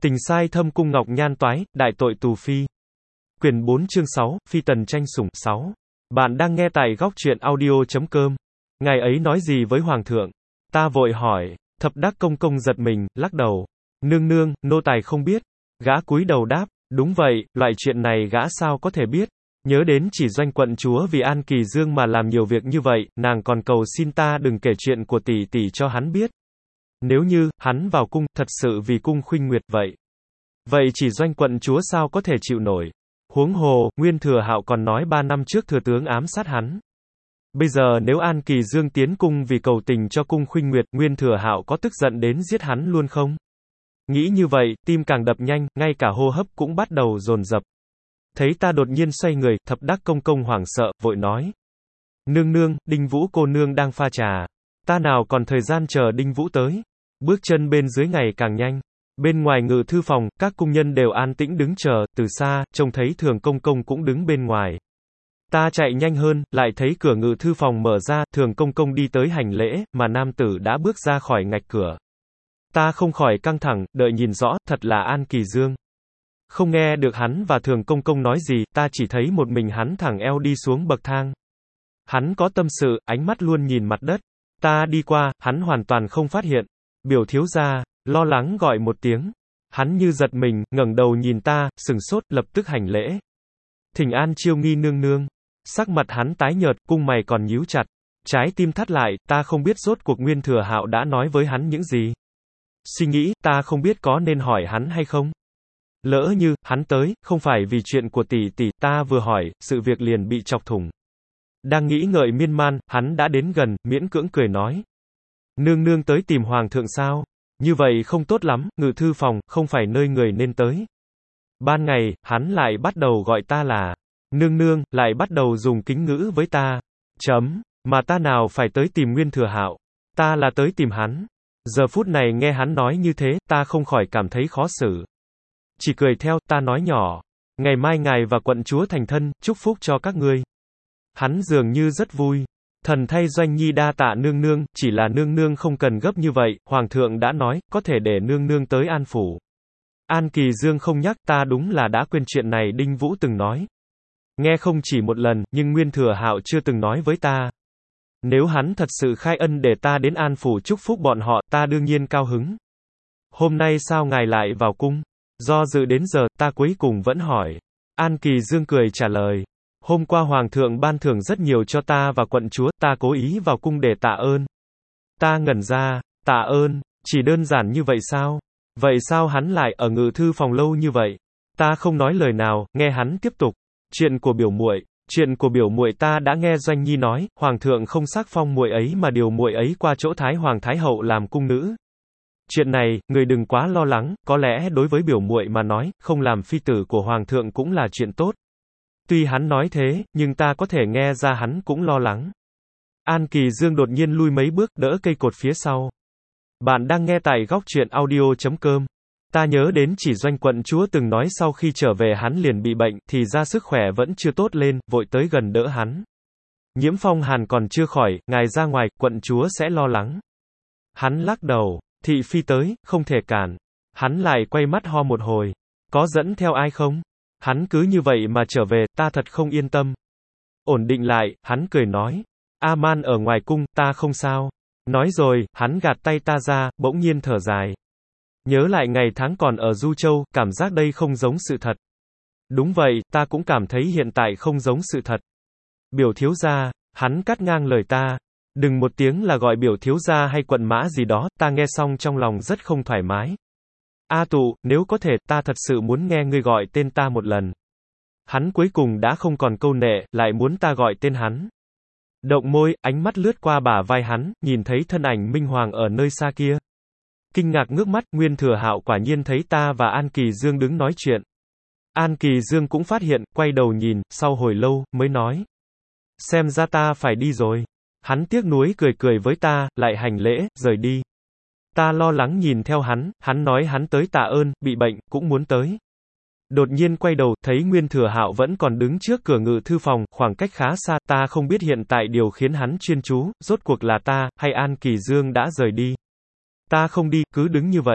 Tình sai thâm cung ngọc nhan toái, đại tội tù phi. Quyển 4 chương 6, Phi tần tranh sủng 6. Bạn đang nghe tại góc truyện audio.com. Ngài ấy nói gì với hoàng thượng? Ta vội hỏi. Thập đắc công công giật mình, lắc đầu. Nương nương, nô tài không biết. Gã cúi đầu đáp. Đúng vậy, loại chuyện này gã sao có thể biết. Nhớ đến chỉ doanh quận chúa vì An Kỳ Dương mà làm nhiều việc như vậy, nàng còn cầu xin ta đừng kể chuyện của tỷ tỷ cho hắn biết. Nếu như, hắn vào cung, thật sự vì cung khuynh nguyệt vậy. Vậy chỉ doanh quận chúa sao có thể chịu nổi. Huống hồ, Nguyên Thừa Hạo còn nói 3 năm trước thừa tướng ám sát hắn. Bây giờ nếu An Kỳ Dương tiến cung vì cầu tình cho cung khuynh nguyệt, Nguyên Thừa Hạo có tức giận đến giết hắn luôn không? Nghĩ như vậy, tim càng đập nhanh, ngay cả hô hấp cũng bắt đầu dồn dập. Thấy ta đột nhiên xoay người, thập đắc công công hoảng sợ, vội nói. Nương nương, Đinh Vũ cô nương đang pha trà. Ta nào còn thời gian chờ Đinh Vũ tới. Bước chân bên dưới ngày càng nhanh. Bên ngoài ngự thư phòng, các cung nhân đều an tĩnh đứng chờ, từ xa, trông thấy Thường Công Công cũng đứng bên ngoài. Ta chạy nhanh hơn, lại thấy cửa ngự thư phòng mở ra, Thường Công Công đi tới hành lễ, mà nam tử đã bước ra khỏi ngạch cửa. Ta không khỏi căng thẳng, đợi nhìn rõ, thật là An Kỳ Dương. Không nghe được hắn và Thường Công Công nói gì, ta chỉ thấy một mình hắn thẳng eo đi xuống bậc thang. Hắn có tâm sự, ánh mắt luôn nhìn mặt đất. Ta đi qua, hắn hoàn toàn không phát hiện. Biểu thiếu gia, lo lắng gọi một tiếng. Hắn như giật mình, ngẩng đầu nhìn ta, sừng sốt, lập tức hành lễ. Thỉnh an chiêu nghi nương nương. Sắc mặt hắn tái nhợt, cung mày còn nhíu chặt. Trái tim thắt lại, ta không biết rốt cuộc Nguyên Thừa Hạo đã nói với hắn những gì. Suy nghĩ, ta không biết có nên hỏi hắn hay không. Lỡ như, hắn tới, không phải vì chuyện của tỷ tỷ, ta vừa hỏi, sự việc liền bị chọc thủng. Đang nghĩ ngợi miên man, hắn đã đến gần, miễn cưỡng cười nói. Nương nương tới tìm hoàng thượng sao? Như vậy không tốt lắm, ngự thư phòng, không phải nơi người nên tới. Ban ngày, hắn lại bắt đầu gọi ta là nương nương, lại bắt đầu dùng kính ngữ với ta. Mà ta nào phải tới tìm Nguyên Thừa Hạo. Ta là tới tìm hắn. Giờ phút này nghe hắn nói như thế, ta không khỏi cảm thấy khó xử. Chỉ cười theo, ta nói nhỏ. Ngày mai ngài và quận chúa thành thân, chúc phúc cho các ngươi. Hắn dường như rất vui. Thần thay Doanh Nhi đa tạ nương nương, chỉ là nương nương không cần gấp như vậy, hoàng thượng đã nói, có thể để nương nương tới An Phủ. An Kỳ Dương không nhắc, ta đúng là đã quên chuyện này Đinh Vũ từng nói. Nghe không chỉ một lần, nhưng Nguyên Thừa Hạo chưa từng nói với ta. Nếu hắn thật sự khai ân để ta đến An Phủ chúc phúc bọn họ, ta đương nhiên cao hứng. Hôm nay sao ngài lại vào cung? Do dự đến giờ, ta cuối cùng vẫn hỏi. An Kỳ Dương cười trả lời. Hôm qua hoàng thượng ban thưởng rất nhiều cho ta và quận chúa, ta cố ý vào cung để tạ ơn. Ta ngẩn ra, tạ ơn, chỉ đơn giản như vậy sao? Vậy sao hắn lại ở ngự thư phòng lâu như vậy? Ta không nói lời nào, nghe hắn tiếp tục. Chuyện của biểu muội ta đã nghe Doanh Nhi nói, hoàng thượng không sắc phong muội ấy mà điều muội ấy qua chỗ Thái Hoàng Thái Hậu làm cung nữ. Chuyện này, người đừng quá lo lắng, có lẽ đối với biểu muội mà nói, không làm phi tử của hoàng thượng cũng là chuyện tốt. Tuy hắn nói thế, nhưng ta có thể nghe ra hắn cũng lo lắng. An Kỳ Dương đột nhiên lui mấy bước, đỡ cây cột phía sau. Bạn đang nghe tại góc truyện audio.com. Ta nhớ đến chỉ doanh quận chúa từng nói sau khi trở về hắn liền bị bệnh, thì ra sức khỏe vẫn chưa tốt lên, vội tới gần đỡ hắn. Nhiễm phong hàn còn chưa khỏi, ngài ra ngoài, quận chúa sẽ lo lắng. Hắn lắc đầu, thị phi tới, không thể cản. Hắn lại quay mắt ho một hồi. Có dẫn theo ai không? Hắn cứ như vậy mà trở về, ta thật không yên tâm. Ổn định lại, hắn cười nói. A-man ở ngoài cung, ta không sao. Nói rồi, hắn gạt tay ta ra, bỗng nhiên thở dài. Nhớ lại ngày tháng còn ở Du Châu, cảm giác đây không giống sự thật. Đúng vậy, ta cũng cảm thấy hiện tại không giống sự thật. Biểu thiếu gia, hắn cắt ngang lời ta. Đừng một tiếng là gọi biểu thiếu gia hay quận mã gì đó, ta nghe xong trong lòng rất không thoải mái. A Tụ, nếu có thể, ta thật sự muốn nghe ngươi gọi tên ta một lần. Hắn cuối cùng đã không còn câu nệ, lại muốn ta gọi tên hắn. Động môi, ánh mắt lướt qua bả vai hắn, nhìn thấy thân ảnh Minh Hoàng ở nơi xa kia. Kinh ngạc ngước mắt, Nguyên Thừa Hạo quả nhiên thấy ta và An Kỳ Dương đứng nói chuyện. An Kỳ Dương cũng phát hiện, quay đầu nhìn, sau hồi lâu, mới nói. Xem ra ta phải đi rồi. Hắn tiếc nuối cười cười với ta, lại hành lễ, rời đi. Ta lo lắng nhìn theo hắn nói hắn tới tạ ơn, bị bệnh, cũng muốn tới. Đột nhiên quay đầu, thấy Nguyên Thừa Hạo vẫn còn đứng trước cửa ngự thư phòng, khoảng cách khá xa, ta không biết hiện tại điều khiến hắn chuyên chú, rốt cuộc là ta, hay An Kỳ Dương đã rời đi. Ta không đi, cứ đứng như vậy.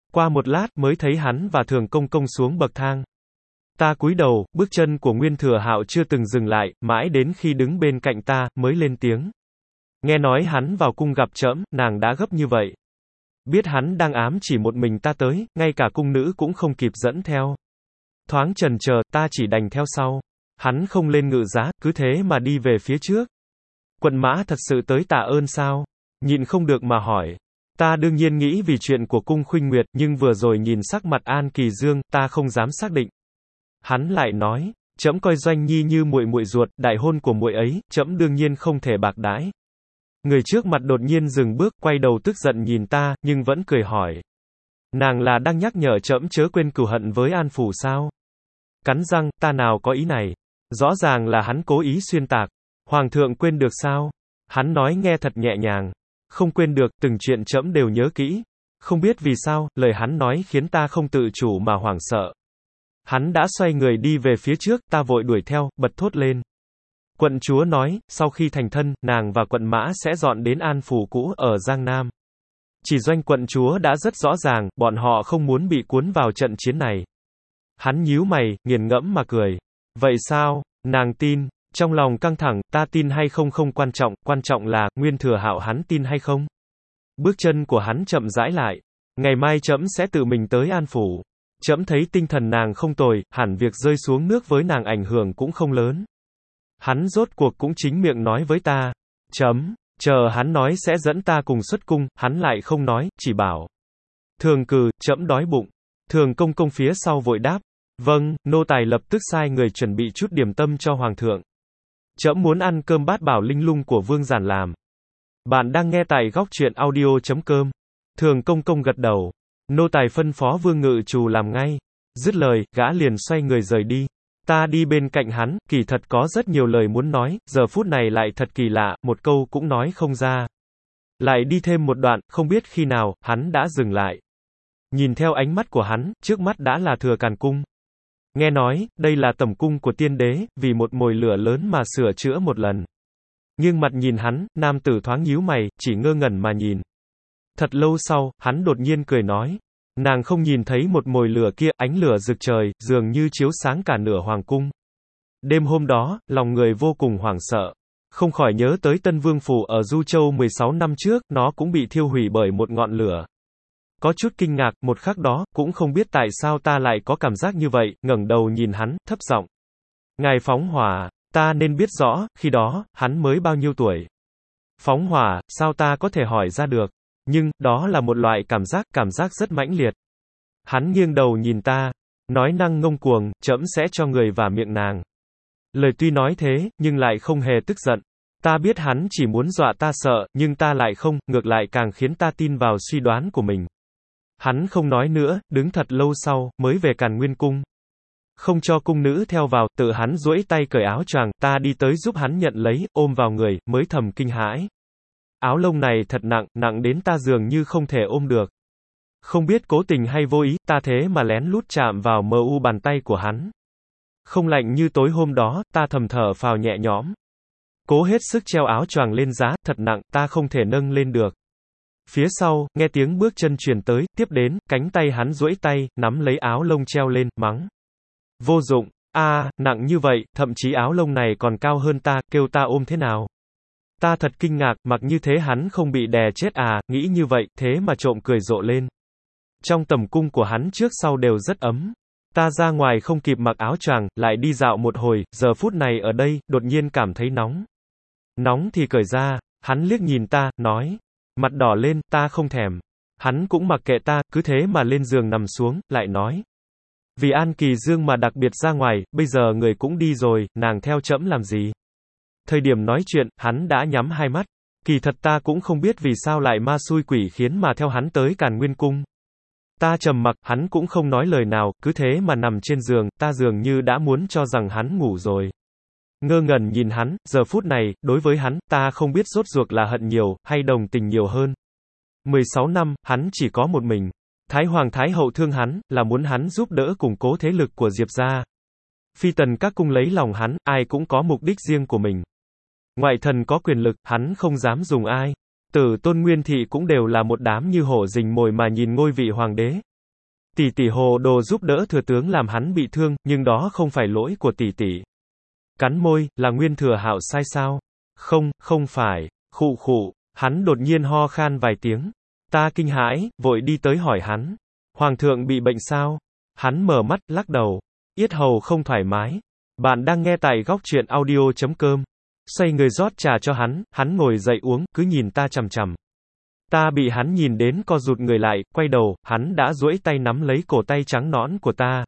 Qua một lát, mới thấy hắn và Thường Công Công xuống bậc thang. Ta cúi đầu, bước chân của Nguyên Thừa Hạo chưa từng dừng lại, mãi đến khi đứng bên cạnh ta, mới lên tiếng. Nghe nói hắn vào cung gặp trẫm, nàng đã gấp như vậy. Biết hắn đang ám chỉ một mình ta tới, ngay cả cung nữ cũng không kịp dẫn theo. Thoáng chần chờ, ta chỉ đành theo sau. Hắn không lên ngự giá, cứ thế mà đi về phía trước. Quận mã thật sự tới tạ ơn sao? Nhịn không được mà hỏi. Ta đương nhiên nghĩ vì chuyện của cung Khuynh Nguyệt, nhưng vừa rồi nhìn sắc mặt An Kỳ Dương, ta không dám xác định. Hắn lại nói, trẫm coi Doanh Nhi như muội muội ruột, đại hôn của muội ấy, trẫm đương nhiên không thể bạc đãi. Người trước mặt đột nhiên dừng bước, quay đầu tức giận nhìn ta, nhưng vẫn cười hỏi. Nàng là đang nhắc nhở trẫm chớ quên cừu hận với An Phủ sao? Cắn răng, ta nào có ý này. Rõ ràng là hắn cố ý xuyên tạc. Hoàng thượng quên được sao? Hắn nói nghe thật nhẹ nhàng. Không quên được, từng chuyện trẫm đều nhớ kỹ. Không biết vì sao, lời hắn nói khiến ta không tự chủ mà hoảng sợ. Hắn đã xoay người đi về phía trước, ta vội đuổi theo, bật thốt lên. Quận chúa nói, sau khi thành thân, nàng và quận mã sẽ dọn đến An Phủ cũ ở Giang Nam. Chỉ Doanh quận chúa đã rất rõ ràng, bọn họ không muốn bị cuốn vào trận chiến này. Hắn nhíu mày, nghiền ngẫm mà cười. Vậy sao? Nàng tin. Trong lòng căng thẳng, ta tin hay không không quan trọng là, Nguyên Thừa Hạo hắn tin hay không? Bước chân của hắn chậm rãi lại. Ngày mai trẫm sẽ tự mình tới An Phủ. Trẫm thấy tinh thần nàng không tồi, hẳn việc rơi xuống nước với nàng ảnh hưởng cũng không lớn. Hắn rốt cuộc cũng chính miệng nói với ta. Chờ hắn nói sẽ dẫn ta cùng xuất cung, hắn lại không nói, chỉ bảo. Thường cừ, trẫm đói bụng. Thường Công Công phía sau vội đáp. Vâng, nô tài lập tức sai người chuẩn bị chút điểm tâm cho Hoàng thượng. Trẫm muốn ăn cơm bát bảo linh lung của Vương Giản làm. Bạn đang nghe tại góc truyện audio.com. Thường Công Công gật đầu. Nô tài phân phó Vương Ngự Trù làm ngay. Dứt lời, gã liền xoay người rời đi. Ta đi bên cạnh hắn, kỳ thật có rất nhiều lời muốn nói, giờ phút này lại thật kỳ lạ, một câu cũng nói không ra. Lại đi thêm một đoạn, không biết khi nào, hắn đã dừng lại. Nhìn theo ánh mắt của hắn, trước mắt đã là Thừa Càn Cung. Nghe nói, đây là tẩm cung của tiên đế, vì một mồi lửa lớn mà sửa chữa một lần. Nhưng mặt nhìn hắn, nam tử thoáng nhíu mày, chỉ ngơ ngẩn mà nhìn. Thật lâu sau, hắn đột nhiên cười nói. Nàng không nhìn thấy một mồi lửa kia, ánh lửa rực trời, dường như chiếu sáng cả nửa hoàng cung. Đêm hôm đó, lòng người vô cùng hoảng sợ. Không khỏi nhớ tới Tân Vương Phủ ở Du Châu 16 năm trước, nó cũng bị thiêu hủy bởi một ngọn lửa. Có chút kinh ngạc, một khắc đó, cũng không biết tại sao ta lại có cảm giác như vậy, ngẩng đầu nhìn hắn, thấp giọng. Ngài phóng hỏa, ta nên biết rõ, khi đó, hắn mới bao nhiêu tuổi. Phóng hỏa, sao ta có thể hỏi ra được. Nhưng, đó là một loại cảm giác rất mãnh liệt. Hắn nghiêng đầu nhìn ta, nói năng ngông cuồng, trẫm sẽ cho người vào miệng nàng. Lời tuy nói thế, nhưng lại không hề tức giận. Ta biết hắn chỉ muốn dọa ta sợ, nhưng ta lại không, ngược lại càng khiến ta tin vào suy đoán của mình. Hắn không nói nữa, đứng thật lâu sau, mới về Càn Nguyên Cung. Không cho cung nữ theo vào, tự hắn duỗi tay cởi áo choàng, ta đi tới giúp hắn nhận lấy, ôm vào người, mới thầm kinh hãi. Áo lông này thật nặng, nặng đến ta dường như không thể ôm được. Không biết cố tình hay vô ý, ta thế mà lén lút chạm vào mờ u bàn tay của hắn. Không lạnh như tối hôm đó, ta thầm thở phào nhẹ nhõm. Cố hết sức treo áo choàng lên giá, thật nặng, ta không thể nâng lên được. Phía sau, nghe tiếng bước chân truyền tới, tiếp đến, cánh tay hắn duỗi tay, nắm lấy áo lông treo lên, mắng. Vô dụng, nặng như vậy, thậm chí áo lông này còn cao hơn ta, kêu ta ôm thế nào? Ta thật kinh ngạc, mặc như thế hắn không bị đè chết nghĩ như vậy, thế mà trộm cười rộ lên. Trong tầm cung của hắn trước sau đều rất ấm. Ta ra ngoài không kịp mặc áo choàng, lại đi dạo một hồi, giờ phút này ở đây, đột nhiên cảm thấy nóng. Nóng thì cởi ra, hắn liếc nhìn ta, nói. Mặt đỏ lên, ta không thèm. Hắn cũng mặc kệ ta, cứ thế mà lên giường nằm xuống, lại nói. Vì An Kỳ Dương mà đặc biệt ra ngoài, bây giờ người cũng đi rồi, nàng theo trẫm làm gì? Thời điểm nói chuyện, hắn đã nhắm hai mắt. Kỳ thật ta cũng không biết vì sao lại ma xui quỷ khiến mà theo hắn tới Càn Nguyên Cung. Ta trầm mặc, hắn cũng không nói lời nào, cứ thế mà nằm trên giường, ta dường như đã muốn cho rằng hắn ngủ rồi. Ngơ ngẩn nhìn hắn, giờ phút này, đối với hắn, ta không biết rốt ruột là hận nhiều, hay đồng tình nhiều hơn. 16 năm, hắn chỉ có một mình. Thái Hoàng Thái Hậu thương hắn, là muốn hắn giúp đỡ củng cố thế lực của Diệp gia. Phi tần các cung lấy lòng hắn, ai cũng có mục đích riêng của mình. Ngoại thần có quyền lực, hắn không dám dùng ai. Tử Tôn Nguyên Thị cũng đều là một đám như hổ rình mồi mà nhìn ngôi vị hoàng đế. Tỷ tỷ hồ đồ giúp đỡ thừa tướng làm hắn bị thương, nhưng đó không phải lỗi của tỷ tỷ. Cắn môi, là Nguyên Thừa Hạo sai sao? Không, không phải. Khụ khụ, hắn đột nhiên ho khan vài tiếng. Ta kinh hãi, vội đi tới hỏi hắn. Hoàng thượng bị bệnh sao? Hắn mở mắt, lắc đầu. Yết hầu không thoải mái. Bạn đang nghe tại góc truyện audio.com. Xoay người rót trà cho hắn ngồi dậy uống, cứ nhìn ta chằm chằm. Ta bị hắn nhìn đến co rụt người lại, quay đầu, hắn đã duỗi tay nắm lấy cổ tay trắng nõn của ta.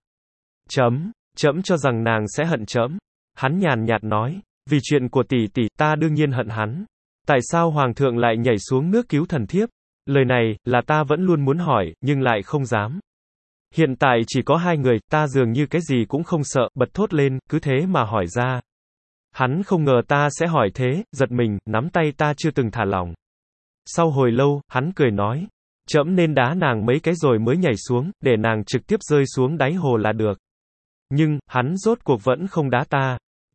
Trẫm cho rằng nàng sẽ hận trẫm. Hắn nhàn nhạt nói, vì chuyện của tỷ tỷ, ta đương nhiên hận hắn. Tại sao hoàng thượng lại nhảy xuống nước cứu thần thiếp? Lời này, là ta vẫn luôn muốn hỏi, nhưng lại không dám. Hiện tại chỉ có hai người, ta dường như cái gì cũng không sợ, bật thốt lên, cứ thế mà hỏi ra. Hắn không ngờ ta sẽ hỏi thế, giật mình, nắm tay ta chưa từng thả lỏng. Sau hồi lâu, hắn cười nói, trẫm nên đá nàng mấy cái rồi mới nhảy xuống, để nàng trực tiếp rơi xuống đáy hồ là được. Nhưng, hắn rốt cuộc vẫn không đá ta.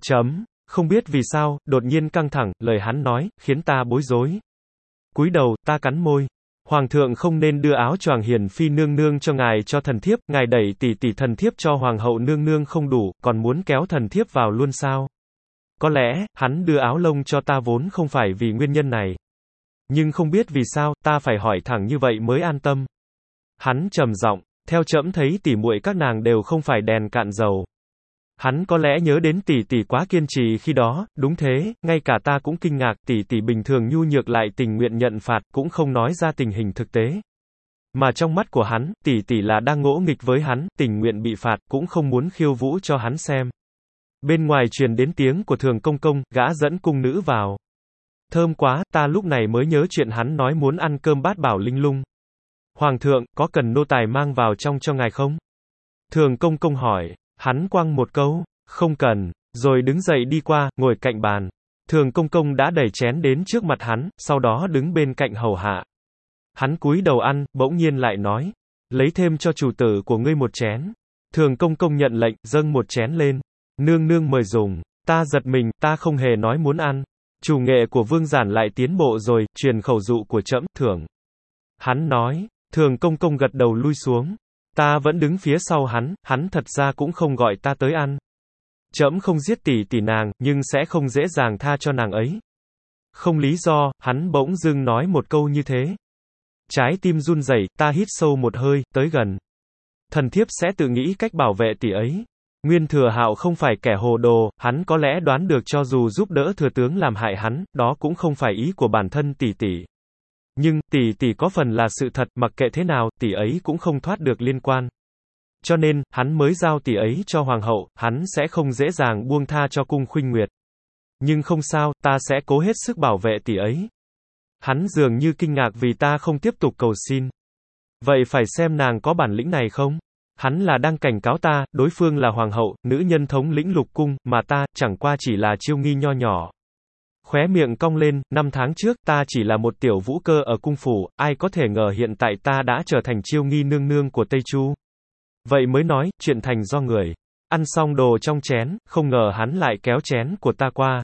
Không biết vì sao, đột nhiên căng thẳng, lời hắn nói, khiến ta bối rối. Cúi đầu, ta cắn môi. Hoàng thượng không nên đưa áo choàng hiền phi nương nương cho ngài cho thần thiếp, ngài đẩy tỷ tỷ thần thiếp cho hoàng hậu nương nương không đủ, còn muốn kéo thần thiếp vào luôn sao? Có lẽ, hắn đưa áo lông cho ta vốn không phải vì nguyên nhân này. Nhưng không biết vì sao, ta phải hỏi thẳng như vậy mới an tâm. Hắn trầm giọng, theo trẫm thấy tỉ muội các nàng đều không phải đèn cạn dầu. Hắn có lẽ nhớ đến tỷ tỷ quá kiên trì khi đó, đúng thế, ngay cả ta cũng kinh ngạc, tỷ tỷ bình thường nhu nhược lại tình nguyện nhận phạt, cũng không nói ra tình hình thực tế. Mà trong mắt của hắn, tỷ tỷ là đang ngỗ nghịch với hắn, tình nguyện bị phạt, cũng không muốn khiêu vũ cho hắn xem. Bên ngoài truyền đến tiếng của Thường Công Công, gã dẫn cung nữ vào. Thơm quá, ta lúc này mới nhớ chuyện hắn nói muốn ăn cơm bát bảo linh lung. Hoàng thượng, có cần nô tài mang vào trong cho ngài không? Thường Công Công hỏi. Hắn quăng một câu, không cần, rồi đứng dậy đi qua, ngồi cạnh bàn. Thường Công Công đã đẩy chén đến trước mặt hắn, sau đó đứng bên cạnh hầu hạ. Hắn cúi đầu ăn, bỗng nhiên lại nói, lấy thêm cho chủ tử của ngươi một chén. Thường Công Công nhận lệnh, dâng một chén lên. Nương nương mời dùng. Ta giật mình, ta không hề nói muốn ăn. Chủ nghệ của Vương Giản lại tiến bộ rồi, truyền khẩu dụ của trẫm, thưởng. Hắn nói, Thường Công Công gật đầu lui xuống. Ta vẫn đứng phía sau hắn thật ra cũng không gọi ta tới ăn. Trẫm không giết tỷ tỷ nàng, nhưng sẽ không dễ dàng tha cho nàng ấy. Không lý do, hắn bỗng dưng nói một câu như thế. Trái tim run rẩy, ta hít sâu một hơi, tới gần. Thần thiếp sẽ tự nghĩ cách bảo vệ tỷ ấy. Nguyên Thừa Hạo không phải kẻ hồ đồ, hắn có lẽ đoán được cho dù giúp đỡ thừa tướng làm hại hắn, đó cũng không phải ý của bản thân tỷ tỷ. Nhưng, tỷ tỷ có phần là sự thật, mặc kệ thế nào, tỷ ấy cũng không thoát được liên quan. Cho nên, hắn mới giao tỷ ấy cho hoàng hậu, hắn sẽ không dễ dàng buông tha cho cung Khuynh Nguyệt. Nhưng không sao, ta sẽ cố hết sức bảo vệ tỷ ấy. Hắn dường như kinh ngạc vì ta không tiếp tục cầu xin. Vậy phải xem nàng có bản lĩnh này không? Hắn là đang cảnh cáo ta, đối phương là hoàng hậu, nữ nhân thống lĩnh lục cung, mà ta, chẳng qua chỉ là chiêu nghi nho nhỏ. Khóe miệng cong lên, 5 tháng trước, ta chỉ là một tiểu vũ cơ ở cung phủ, ai có thể ngờ hiện tại ta đã trở thành chiêu nghi nương nương của Tây Chu. Vậy mới nói, chuyện thành do người. Ăn xong đồ trong chén, không ngờ hắn lại kéo chén của ta qua.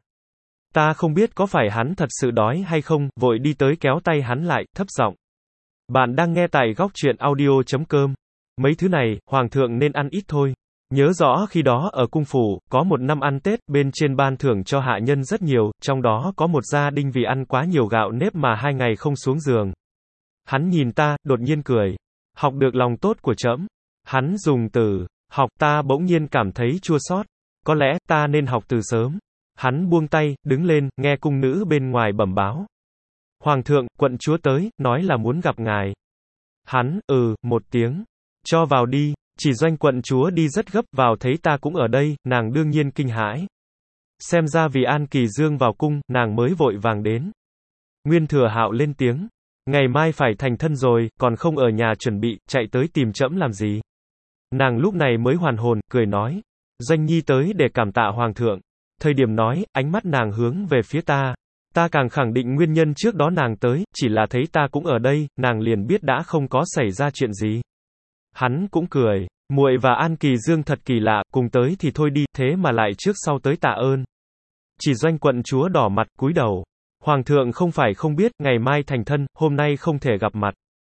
Ta không biết có phải hắn thật sự đói hay không, vội đi tới kéo tay hắn lại, thấp giọng. Bạn đang nghe tại góc truyện audio.com. Mấy thứ này, hoàng thượng nên ăn ít thôi. Nhớ rõ khi đó ở cung phủ, có một năm ăn Tết, bên trên ban thưởng cho hạ nhân rất nhiều, trong đó có một gia đình vì ăn quá nhiều gạo nếp mà 2 ngày không xuống giường. Hắn nhìn ta, đột nhiên cười. Học được lòng tốt của trẫm. Hắn dùng từ, học, ta bỗng nhiên cảm thấy chua xót. Có lẽ, ta nên học từ sớm. Hắn buông tay, đứng lên, nghe cung nữ bên ngoài bẩm báo. Hoàng thượng, quận chúa tới, nói là muốn gặp ngài. Hắn, một tiếng. Cho vào đi. Chỉ Doanh quận chúa đi rất gấp, vào thấy ta cũng ở đây, nàng đương nhiên kinh hãi. Xem ra vì An Kỳ Dương vào cung, nàng mới vội vàng đến. Nguyên Thừa Hạo lên tiếng. Ngày mai phải thành thân rồi, còn không ở nhà chuẩn bị, chạy tới tìm trẫm làm gì? Nàng lúc này mới hoàn hồn, cười nói. Doanh nhi tới để cảm tạ hoàng thượng. Thời điểm nói, ánh mắt nàng hướng về phía ta. Ta càng khẳng định nguyên nhân trước đó nàng tới, chỉ là thấy ta cũng ở đây, nàng liền biết đã không có xảy ra chuyện gì. Hắn cũng cười, muội và An Kỳ Dương thật kỳ lạ, cùng tới thì thôi đi, thế mà lại trước sau tới tạ ơn. Chỉ Doanh quận chúa đỏ mặt, cúi đầu. Hoàng thượng không phải không biết, ngày mai thành thân, hôm nay không thể gặp mặt.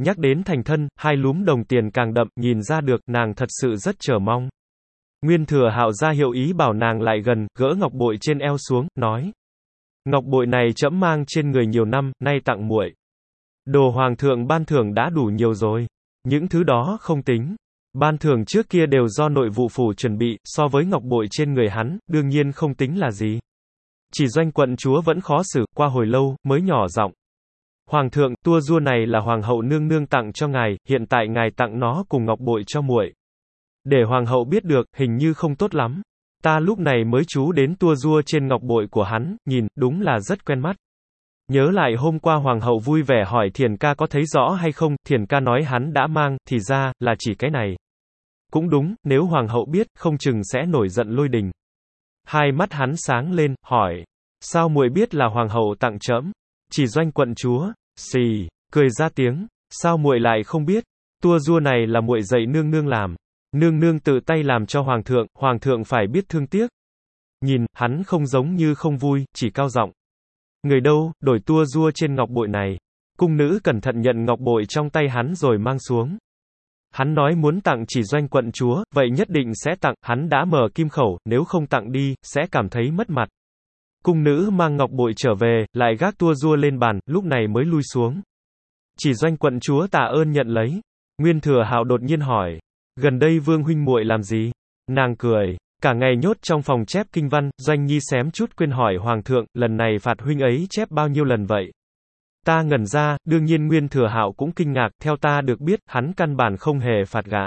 Nhắc đến thành thân, hai lúm đồng tiền càng đậm, nhìn ra được, nàng thật sự rất chờ mong. Nguyên Thừa Hạo ra hiệu ý bảo nàng lại gần, gỡ ngọc bội trên eo xuống, nói. Ngọc bội này trẫm mang trên người nhiều năm, nay tặng muội. Đồ hoàng thượng ban thưởng đã đủ nhiều rồi. Những thứ đó không tính. Ban thưởng trước kia đều do nội vụ phủ chuẩn bị, so với ngọc bội trên người hắn, đương nhiên không tính là gì. Chỉ Doanh quận chúa vẫn khó xử, qua hồi lâu, mới nhỏ giọng. Hoàng thượng, tua rua này là hoàng hậu nương nương tặng cho ngài, hiện tại ngài tặng nó cùng ngọc bội cho muội. Để hoàng hậu biết được, hình như không tốt lắm. Ta lúc này mới chú đến tua rua trên ngọc bội của hắn, nhìn, đúng là rất quen mắt. Nhớ lại hôm qua hoàng hậu vui vẻ hỏi Thiền ca có thấy rõ hay không, Thiền ca nói hắn đã mang, thì ra, là chỉ cái này. Cũng đúng, nếu hoàng hậu biết, không chừng sẽ nổi giận lôi đình. Hai mắt hắn sáng lên, hỏi. Sao muội biết là hoàng hậu tặng trẫm? Chỉ Doanh quận chúa, xì, cười ra tiếng. Sao muội lại không biết? Tua rua này là muội dạy nương nương làm. Nương nương tự tay làm cho hoàng thượng phải biết thương tiếc. Nhìn, hắn không giống như không vui, chỉ cao giọng. Người đâu, đổi tua rua trên ngọc bội này. Cung nữ cẩn thận nhận ngọc bội trong tay hắn rồi mang xuống. Hắn nói muốn tặng Chỉ Doanh quận chúa, vậy nhất định sẽ tặng, hắn đã mở kim khẩu, nếu không tặng đi, sẽ cảm thấy mất mặt. Cung nữ mang ngọc bội trở về, lại gác tua rua lên bàn, lúc này mới lui xuống. Chỉ Doanh quận chúa tạ ơn nhận lấy. Nguyên Thừa Hạo đột nhiên hỏi. Gần đây Vương huynh muội làm gì? Nàng cười. Cả ngày nhốt trong phòng chép kinh văn, Doanh Nhi xém chút quên hỏi Hoàng thượng, lần này phạt huynh ấy chép bao nhiêu lần vậy? Ta ngẩn ra, đương nhiên Nguyên Thừa Hạo cũng kinh ngạc, theo ta được biết, hắn căn bản không hề phạt gã.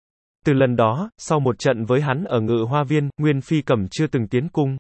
Từ lần đó, sau một trận với hắn ở Ngự Hoa Viên, Nguyên Phi Cẩm chưa từng tiến cung.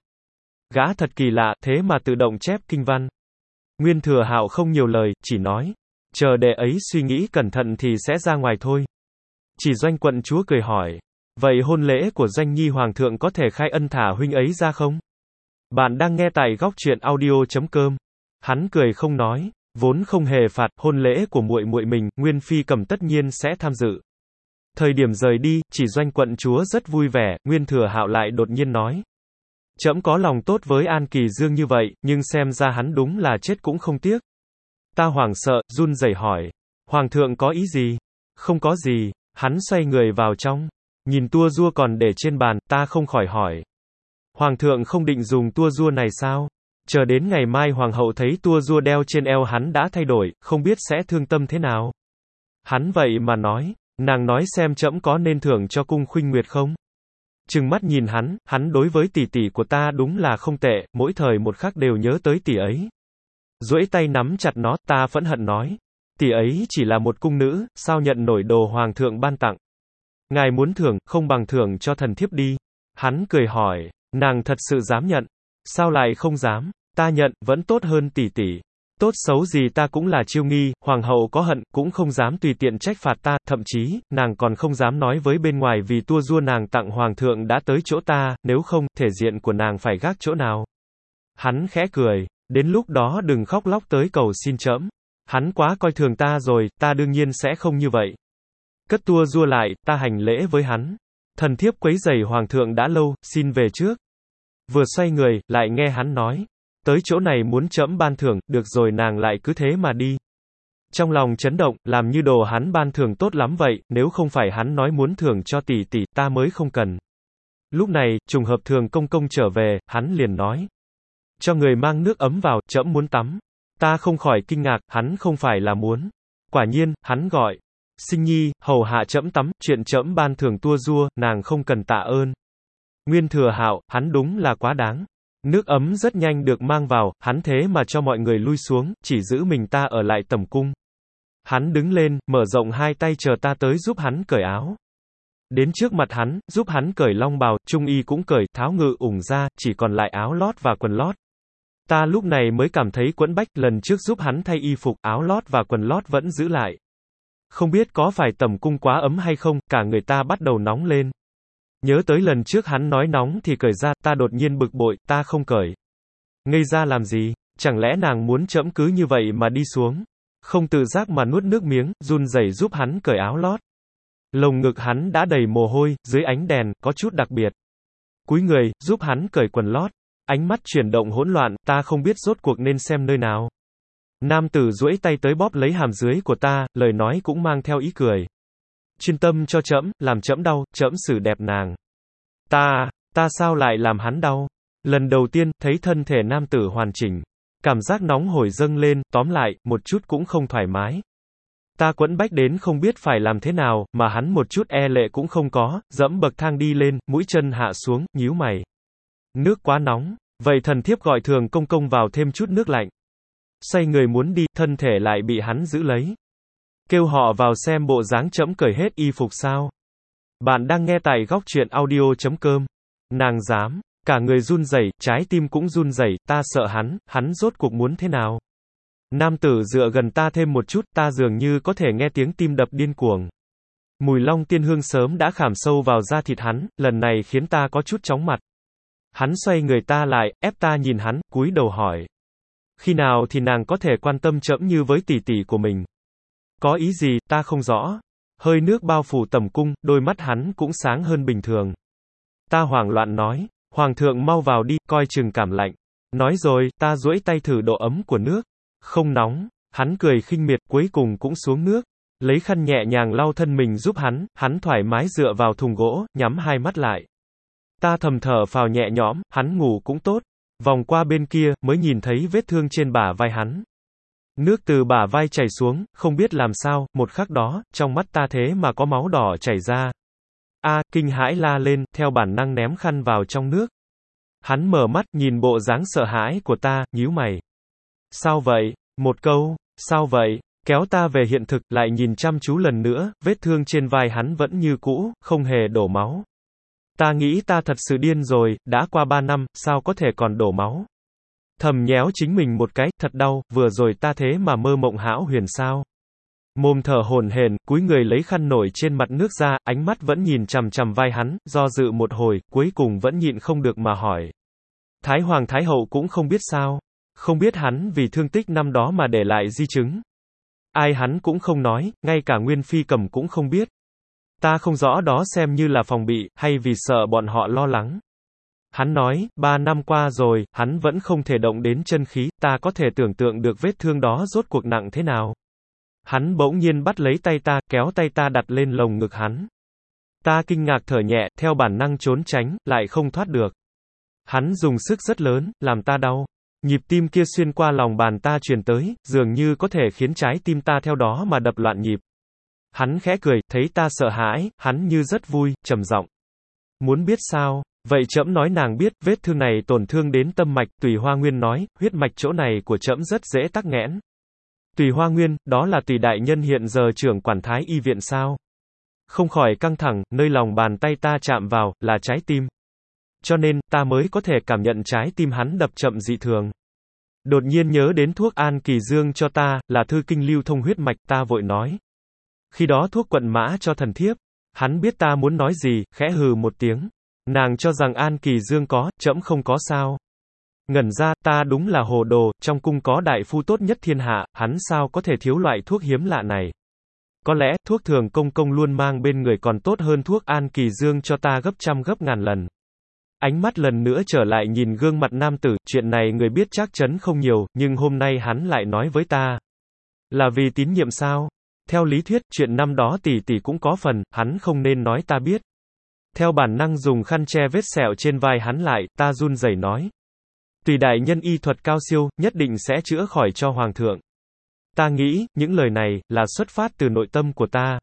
Gã thật kỳ lạ, thế mà tự động chép kinh văn. Nguyên Thừa Hạo không nhiều lời, chỉ nói. Chờ đệ ấy suy nghĩ cẩn thận thì sẽ ra ngoài thôi. Chỉ Doanh quận chúa cười hỏi. Vậy hôn lễ của Doanh Nhi hoàng thượng có thể khai ân thả huynh ấy ra không? Bạn đang nghe tại góc truyện audio.com. Hắn cười không nói. Vốn không hề phạt, hôn lễ của muội muội mình, Nguyên Phi Cẩm tất nhiên sẽ tham dự. Thời điểm rời đi, Chỉ Doanh quận chúa rất vui vẻ, Nguyên Thừa Hạo lại đột nhiên nói. Trẫm có lòng tốt với An Kỳ Dương như vậy, nhưng xem ra hắn đúng là chết cũng không tiếc. Ta hoảng sợ, run rẩy hỏi. Hoàng thượng có ý gì? Không có gì. Hắn xoay người vào trong. Nhìn tua rua còn để trên bàn, ta không khỏi hỏi. Hoàng thượng không định dùng tua rua này sao? Chờ đến ngày mai hoàng hậu thấy tua rua đeo trên eo hắn đã thay đổi, không biết sẽ thương tâm thế nào. Hắn vậy mà nói. Nàng nói xem trẫm có nên thưởng cho cung Khuynh Nguyệt không? Trừng mắt nhìn hắn đối với tỷ tỷ của ta đúng là không tệ, mỗi thời một khắc đều nhớ tới tỷ ấy. Duỗi tay nắm chặt nó, ta phẫn hận nói. Tỷ ấy chỉ là một cung nữ, sao nhận nổi đồ hoàng thượng ban tặng. Ngài muốn thưởng, không bằng thưởng cho thần thiếp đi. Hắn cười hỏi, nàng thật sự dám nhận. Sao lại không dám, ta nhận, vẫn tốt hơn tỷ tỷ. Tốt xấu gì ta cũng là chiêu nghi, hoàng hậu có hận, cũng không dám tùy tiện trách phạt ta, thậm chí, nàng còn không dám nói với bên ngoài vì tua rua nàng tặng hoàng thượng đã tới chỗ ta, nếu không, thể diện của nàng phải gác chỗ nào. Hắn khẽ cười, đến lúc đó đừng khóc lóc tới cầu xin trẫm. Hắn quá coi thường ta rồi, ta đương nhiên sẽ không như vậy. Cất tua rua lại, ta hành lễ với hắn. Thần thiếp quấy rầy hoàng thượng đã lâu, xin về trước. Vừa xoay người, lại nghe hắn nói. Tới chỗ này muốn trẫm ban thưởng, được rồi nàng lại cứ thế mà đi. Trong lòng chấn động, làm như đồ hắn ban thưởng tốt lắm vậy, nếu không phải hắn nói muốn thưởng cho tỷ tỷ, ta mới không cần. Lúc này, trùng hợp Thường công công trở về, hắn liền nói. Cho người mang nước ấm vào, trẫm muốn tắm. Ta không khỏi kinh ngạc, hắn không phải là muốn. Quả nhiên, hắn gọi. Sinh nhi, hầu hạ trẫm tắm, chuyện trẫm ban thưởng tua rua, nàng không cần tạ ơn. Nguyên Thừa Hạo, hắn đúng là quá đáng. Nước ấm rất nhanh được mang vào, hắn thế mà cho mọi người lui xuống, chỉ giữ mình ta ở lại tẩm cung. Hắn đứng lên, mở rộng hai tay chờ ta tới giúp hắn cởi áo. Đến trước mặt hắn, giúp hắn cởi long bào, trung y cũng cởi, tháo ngự ủng ra, chỉ còn lại áo lót và quần lót. Ta lúc này mới cảm thấy quẫn bách, lần trước giúp hắn thay y phục, áo lót và quần lót vẫn giữ lại. Không biết có phải tẩm cung quá ấm hay không, cả người ta bắt đầu nóng lên. Nhớ tới lần trước hắn nói nóng thì cởi ra, ta đột nhiên bực bội, ta không cởi. Ngây ra làm gì, chẳng lẽ nàng muốn trẫm cứ như vậy mà đi xuống. Không tự giác mà nuốt nước miếng, run rẩy giúp hắn cởi áo lót. Lồng ngực hắn đã đầy mồ hôi, dưới ánh đèn, có chút đặc biệt. Cúi người, giúp hắn cởi quần lót. Ánh mắt chuyển động hỗn loạn, ta không biết rốt cuộc nên xem nơi nào. Nam tử duỗi tay tới bóp lấy hàm dưới của ta, lời nói cũng mang theo ý cười. Chuyên tâm cho trẫm, làm trẫm đau, trẫm xử đẹp nàng. Ta sao lại làm hắn đau? Lần đầu tiên, thấy thân thể nam tử hoàn chỉnh. Cảm giác nóng hổi dâng lên, tóm lại, một chút cũng không thoải mái. Ta quẫn bách đến không biết phải làm thế nào, mà hắn một chút e lệ cũng không có, dẫm bậc thang đi lên, mũi chân hạ xuống, nhíu mày. Nước quá nóng, vậy thần thiếp gọi Thường công công vào thêm chút nước lạnh. Xoay người muốn đi, thân thể lại bị hắn giữ lấy. Kêu họ vào xem bộ dáng trẫm cởi hết y phục sao. Bạn đang nghe tại góc truyện audio.com. Nàng dám, cả người run rẩy, trái tim cũng run rẩy, ta sợ hắn rốt cuộc muốn thế nào? Nam tử dựa gần ta thêm một chút, ta dường như có thể nghe tiếng tim đập điên cuồng. Mùi long tiên hương sớm đã khảm sâu vào da thịt hắn, lần này khiến ta có chút chóng mặt. Hắn xoay người ta lại, ép ta nhìn hắn, cúi đầu hỏi. Khi nào thì nàng có thể quan tâm trẫm như với tỷ tỷ của mình? Có ý gì, ta không rõ. Hơi nước bao phủ tầm cung, đôi mắt hắn cũng sáng hơn bình thường. Ta hoảng loạn nói, Hoàng thượng mau vào đi, coi chừng cảm lạnh. Nói rồi, ta duỗi tay thử độ ấm của nước. Không nóng, hắn cười khinh miệt, cuối cùng cũng xuống nước. Lấy khăn nhẹ nhàng lau thân mình giúp hắn thoải mái dựa vào thùng gỗ, nhắm hai mắt lại. Ta thầm thở phào nhẹ nhõm, hắn ngủ cũng tốt. Vòng qua bên kia, mới nhìn thấy vết thương trên bả vai hắn. Nước từ bả vai chảy xuống, không biết làm sao, một khắc đó, trong mắt ta thế mà có máu đỏ chảy ra. Kinh hãi la lên, theo bản năng ném khăn vào trong nước. Hắn mở mắt, nhìn bộ dáng sợ hãi của ta, nhíu mày. Sao vậy? Một câu, sao vậy? Kéo ta về hiện thực, lại nhìn chăm chú lần nữa, vết thương trên vai hắn vẫn như cũ, không hề đổ máu. Ta nghĩ ta thật sự điên rồi, đã qua 3 năm, sao có thể còn đổ máu? Thầm nhéo chính mình một cái, thật đau, vừa rồi ta thế mà mơ mộng hão huyền sao? Mồm thở hổn hển, cúi người lấy khăn nổi trên mặt nước ra, ánh mắt vẫn nhìn chằm chằm vai hắn, do dự một hồi, cuối cùng vẫn nhịn không được mà hỏi. Thái Hoàng Thái Hậu cũng không biết sao? Không biết hắn vì thương tích năm đó mà để lại di chứng. Ai hắn cũng không nói, ngay cả Nguyên Phi Cầm cũng không biết. Ta không rõ đó xem như là phòng bị, hay vì sợ bọn họ lo lắng. Hắn nói, 3 năm qua rồi, hắn vẫn không thể động đến chân khí, ta có thể tưởng tượng được vết thương đó rốt cuộc nặng thế nào. Hắn bỗng nhiên bắt lấy tay ta, kéo tay ta đặt lên lồng ngực hắn. Ta kinh ngạc thở nhẹ, theo bản năng trốn tránh, lại không thoát được. Hắn dùng sức rất lớn, làm ta đau. Nhịp tim kia xuyên qua lòng bàn ta truyền tới, dường như có thể khiến trái tim ta theo đó mà đập loạn nhịp. Hắn khẽ cười, thấy ta sợ hãi, hắn như rất vui, trầm giọng. Muốn biết sao? Vậy trẫm nói nàng biết, vết thương này tổn thương đến tâm mạch, Tùy Hoa Nguyên nói, huyết mạch chỗ này của trẫm rất dễ tắc nghẽn. Tùy Hoa Nguyên, đó là Tùy đại nhân hiện giờ trưởng quản Thái y viện sao? Không khỏi căng thẳng, nơi lòng bàn tay ta chạm vào, là trái tim. Cho nên, ta mới có thể cảm nhận trái tim hắn đập chậm dị thường. Đột nhiên nhớ đến thuốc An Kỳ Dương cho ta, là thư kinh lưu thông huyết mạch, ta vội nói. Khi đó thuốc quận mã cho thần thiếp. Hắn biết ta muốn nói gì, khẽ hừ một tiếng. Nàng cho rằng An Kỳ Dương có, trẫm không có sao. Ngẩn ra, ta đúng là hồ đồ, trong cung có đại phu tốt nhất thiên hạ, hắn sao có thể thiếu loại thuốc hiếm lạ này. Có lẽ, thuốc Thường công công luôn mang bên người còn tốt hơn thuốc An Kỳ Dương cho ta gấp trăm gấp ngàn lần. Ánh mắt lần nữa trở lại nhìn gương mặt nam tử, chuyện này người biết chắc chắn không nhiều, nhưng hôm nay hắn lại nói với ta. Là vì tín nhiệm sao? Theo lý thuyết, chuyện năm đó tỷ tỷ cũng có phần, hắn không nên nói ta biết. Theo bản năng dùng khăn che vết sẹo trên vai hắn lại, ta run rẩy nói. Tùy đại nhân y thuật cao siêu, nhất định sẽ chữa khỏi cho Hoàng thượng. Ta nghĩ, những lời này, là xuất phát từ nội tâm của ta.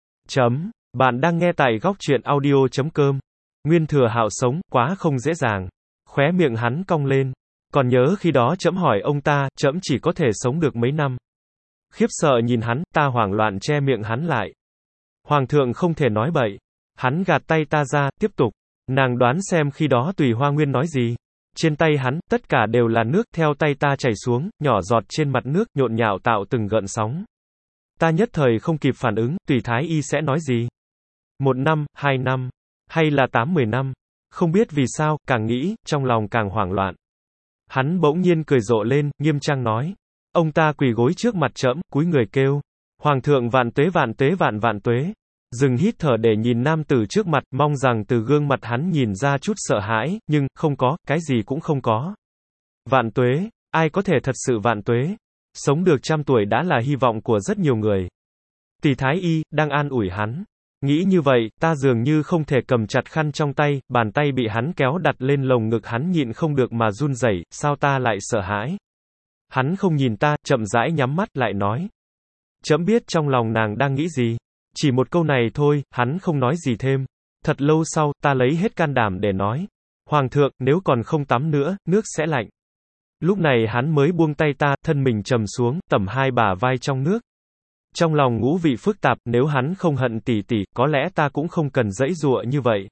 Bạn đang nghe tại góc truyện audio.com. Nguyên Thừa Hạo sống, quá không dễ dàng. Khóe miệng hắn cong lên. Còn nhớ khi đó trẫm hỏi ông ta, trẫm chỉ có thể sống được mấy năm. Khiếp sợ nhìn hắn, ta hoảng loạn che miệng hắn lại. Hoàng thượng không thể nói bậy. Hắn gạt tay ta ra, tiếp tục. Nàng đoán xem khi đó Tùy Hoa Nguyên nói gì. Trên tay hắn, tất cả đều là nước, theo tay ta chảy xuống, nhỏ giọt trên mặt nước, nhộn nhạo tạo từng gợn sóng. Ta nhất thời không kịp phản ứng, Tùy Thái y sẽ nói gì? 1 năm, 2 năm, hay là 8-10 năm? Không biết vì sao, càng nghĩ, trong lòng càng hoảng loạn. Hắn bỗng nhiên cười rộ lên, nghiêm trang nói. Ông ta quỳ gối trước mặt trẫm, cúi người kêu. Hoàng thượng vạn tuế vạn tuế vạn vạn tuế. Dừng hít thở để nhìn nam tử trước mặt, mong rằng từ gương mặt hắn nhìn ra chút sợ hãi, nhưng, không có, cái gì cũng không có. Vạn tuế, ai có thể thật sự vạn tuế? Sống được 100 tuổi đã là hy vọng của rất nhiều người. Tỷ Thái Y, đang an ủi hắn. Nghĩ như vậy, ta dường như không thể cầm chặt khăn trong tay, bàn tay bị hắn kéo đặt lên lồng ngực hắn nhịn không được mà run rẩy, sao ta lại sợ hãi? Hắn không nhìn ta, chậm rãi nhắm mắt lại nói. Trẫm biết trong lòng nàng đang nghĩ gì. Chỉ một câu này thôi, hắn không nói gì thêm. Thật lâu sau, ta lấy hết can đảm để nói. Hoàng thượng, nếu còn không tắm nữa, nước sẽ lạnh. Lúc này hắn mới buông tay ta, thân mình trầm xuống, tẩm 2 bả vai trong nước. Trong lòng ngũ vị phức tạp, nếu hắn không hận tỷ tỷ, có lẽ ta cũng không cần giãy giụa như vậy.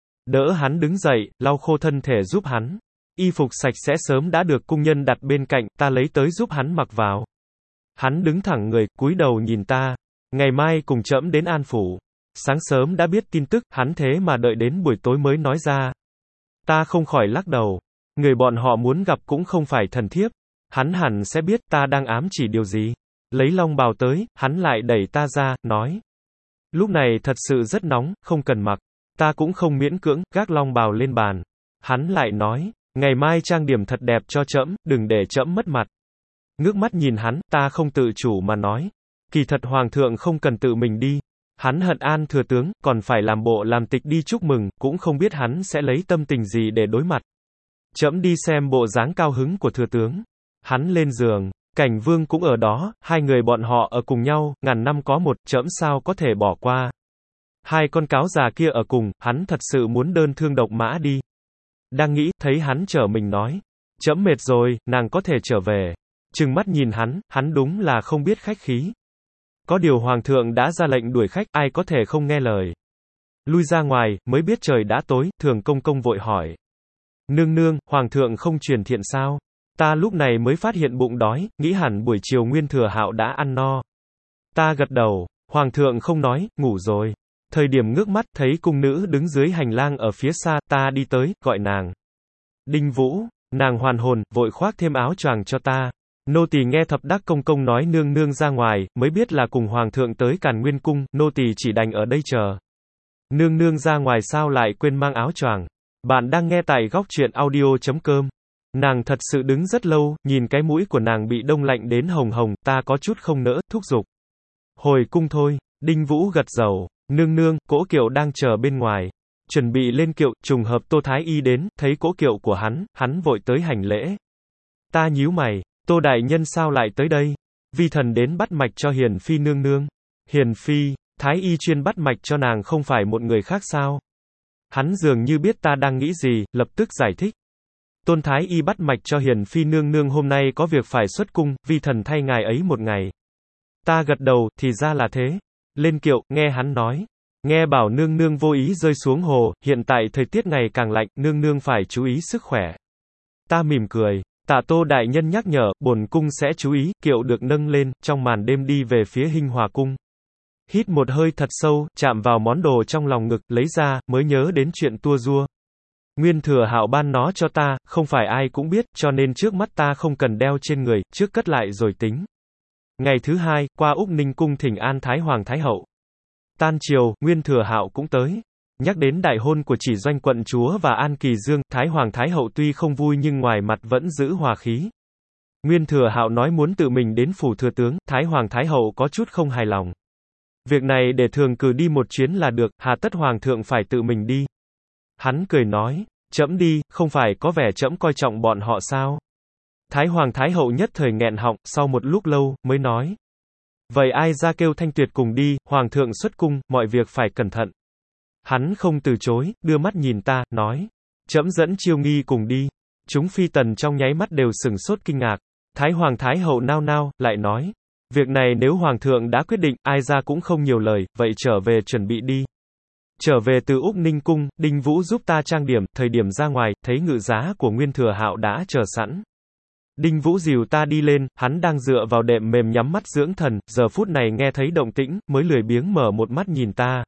Đỡ hắn đứng dậy, lau khô thân thể giúp hắn. Y phục sạch sẽ sớm đã được cung nhân đặt bên cạnh, ta lấy tới giúp hắn mặc vào. Hắn đứng thẳng người, cúi đầu nhìn ta. Ngày mai cùng trẫm đến An Phủ. Sáng sớm đã biết tin tức, hắn thế mà đợi đến buổi tối mới nói ra. Ta không khỏi lắc đầu. Người bọn họ muốn gặp cũng không phải thần thiếp. Hắn hẳn sẽ biết ta đang ám chỉ điều gì. Lấy long bào tới, hắn lại đẩy ta ra, nói. Lúc này thật sự rất nóng, không cần mặc. Ta cũng không miễn cưỡng, gác long bào lên bàn. Hắn lại nói, ngày mai trang điểm thật đẹp cho trẫm, đừng để trẫm mất mặt. Ngước mắt nhìn hắn, ta không tự chủ mà nói. Kỳ thật hoàng thượng không cần tự mình đi. Hắn hận An thừa tướng, còn phải làm bộ làm tịch đi chúc mừng, cũng không biết hắn sẽ lấy tâm tình gì để đối mặt. Trẫm đi xem bộ dáng cao hứng của thừa tướng. Hắn lên giường, Cảnh Vương cũng ở đó, hai người bọn họ ở cùng nhau, ngàn năm có một, trẫm sao có thể bỏ qua. Hai con cáo già kia ở cùng, hắn thật sự muốn đơn thương độc mã đi. Đang nghĩ, thấy hắn chở mình nói. Trẫm mệt rồi, nàng có thể trở về. Trừng mắt nhìn hắn đúng là không biết khách khí. Có điều hoàng thượng đã ra lệnh đuổi khách, ai có thể không nghe lời. Lui ra ngoài, mới biết trời đã tối, Thường Công Công vội hỏi. Nương nương, hoàng thượng không truyền thiện sao? Ta lúc này mới phát hiện bụng đói, nghĩ hẳn buổi chiều Nguyên Thừa Hạo đã ăn no. Ta gật đầu, hoàng thượng không nói, ngủ rồi. Thời điểm ngước mắt, thấy cung nữ đứng dưới hành lang ở phía xa, ta đi tới, gọi nàng. Đinh Vũ, nàng hoàn hồn, vội khoác thêm áo choàng cho ta. Nô tỳ nghe Thập Đắc Công Công nói nương nương ra ngoài, mới biết là cùng hoàng thượng tới Càn Nguyên cung, nô tỳ chỉ đành ở đây chờ. Nương nương ra ngoài sao lại quên mang áo choàng? Bạn đang nghe tại góc truyện audio.com. Nàng thật sự đứng rất lâu, nhìn cái mũi của nàng bị đông lạnh đến hồng hồng, ta có chút không nỡ, thúc giục. Hồi cung thôi, Đinh Vũ gật đầu. Nương nương, cỗ kiệu đang chờ bên ngoài. Chuẩn bị lên kiệu, trùng hợp Tô Thái Y đến, thấy cỗ kiệu của hắn vội tới hành lễ. Ta nhíu mày, Tô đại nhân sao lại tới đây? Vi thần đến bắt mạch cho Hiền Phi nương nương. Hiền Phi, Thái Y chuyên bắt mạch cho nàng không phải một người khác sao? Hắn dường như biết ta đang nghĩ gì, lập tức giải thích. Tôn Thái Y bắt mạch cho Hiền Phi nương nương hôm nay có việc phải xuất cung, vi thần thay ngài ấy một ngày. Ta gật đầu, thì ra là thế. Lên kiệu, nghe hắn nói. Nghe bảo nương nương vô ý rơi xuống hồ, hiện tại thời tiết ngày càng lạnh, nương nương phải chú ý sức khỏe. Ta mỉm cười. Tạ Tô đại nhân nhắc nhở, bổn cung sẽ chú ý, kiệu được nâng lên, trong màn đêm đi về phía Hinh Hòa cung. Hít một hơi thật sâu, chạm vào món đồ trong lòng ngực, lấy ra, mới nhớ đến chuyện tua rua. Nguyên Thừa Hạo ban nó cho ta, không phải ai cũng biết, cho nên trước mắt ta không cần đeo trên người, trước cất lại rồi tính. Ngày thứ hai, qua Úc Ninh cung thỉnh an Thái Hoàng Thái Hậu. Tan chiều, Nguyên Thừa Hạo cũng tới. Nhắc đến đại hôn của Chỉ Doanh quận chúa và An Kỳ Dương, Thái Hoàng Thái Hậu tuy không vui nhưng ngoài mặt vẫn giữ hòa khí. Nguyên Thừa Hạo nói muốn tự mình đến phủ thừa tướng, Thái Hoàng Thái Hậu có chút không hài lòng. Việc này để thường cử đi một chuyến là được, hà tất Hoàng thượng phải tự mình đi. Hắn cười nói, trẫm đi, không phải có vẻ trẫm coi trọng bọn họ sao? Thái Hoàng Thái Hậu nhất thời nghẹn họng, sau một lúc lâu, mới nói. Vậy ai ra kêu Thanh Tuyệt cùng đi, Hoàng thượng xuất cung, mọi việc phải cẩn thận. Hắn không từ chối, đưa mắt nhìn ta, nói. Trẫm dẫn Chiêu Nghi cùng đi. Chúng phi tần trong nháy mắt đều sửng sốt kinh ngạc. Thái Hoàng Thái Hậu nao nao, lại nói. Việc này nếu Hoàng thượng đã quyết định, ai ra cũng không nhiều lời, vậy trở về chuẩn bị đi. Trở về từ Úc Ninh cung, Đinh Vũ giúp ta trang điểm, thời điểm ra ngoài, thấy ngự giá của Nguyên Thừa Hạo đã chờ sẵn. Đinh Vũ dìu ta đi lên, hắn đang dựa vào đệm mềm nhắm mắt dưỡng thần, giờ phút này nghe thấy động tĩnh, mới lười biếng mở một mắt nhìn ta.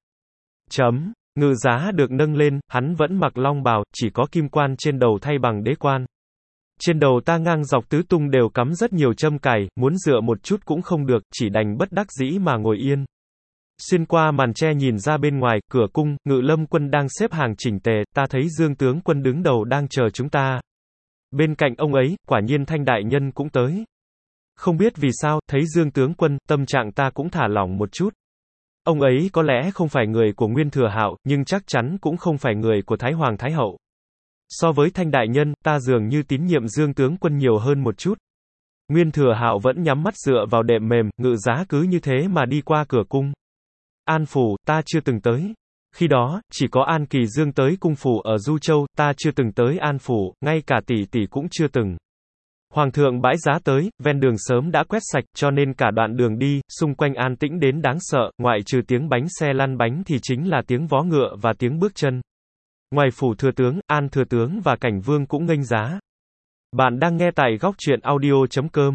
Ngự giá được nâng lên, hắn vẫn mặc long bào, chỉ có kim quan trên đầu thay bằng đế quan. Trên đầu ta ngang dọc tứ tung đều cắm rất nhiều châm cài, muốn dựa một chút cũng không được, chỉ đành bất đắc dĩ mà ngồi yên. Xuyên qua màn tre nhìn ra bên ngoài, cửa cung, Ngự Lâm quân đang xếp hàng chỉnh tề, ta thấy Dương tướng quân đứng đầu đang chờ chúng ta. Bên cạnh ông ấy, quả nhiên Thanh đại nhân cũng tới. Không biết vì sao, thấy Dương tướng quân, tâm trạng ta cũng thả lỏng một chút. Ông ấy có lẽ không phải người của Nguyên Thừa Hạo, nhưng chắc chắn cũng không phải người của Thái Hoàng Thái Hậu. So với Thanh đại nhân, ta dường như tín nhiệm Dương tướng quân nhiều hơn một chút. Nguyên Thừa Hạo vẫn nhắm mắt dựa vào đệm mềm, Ngự Giá cứ như thế mà đi qua cửa cung. An phủ, ta chưa từng tới. Khi đó, chỉ có An Kỳ Dương tới cung phủ ở Du Châu, ta chưa từng tới An phủ, ngay cả tỷ tỷ cũng chưa từng. Hoàng thượng bãi giá tới, ven đường sớm đã quét sạch, cho nên cả đoạn đường đi, xung quanh an tĩnh đến đáng sợ, ngoại trừ tiếng bánh xe lăn bánh thì chính là tiếng vó ngựa và tiếng bước chân. Ngoài phủ thừa tướng, An thừa tướng và Cảnh Vương cũng nghênh giá. Bạn đang nghe tại góc truyện audio.com.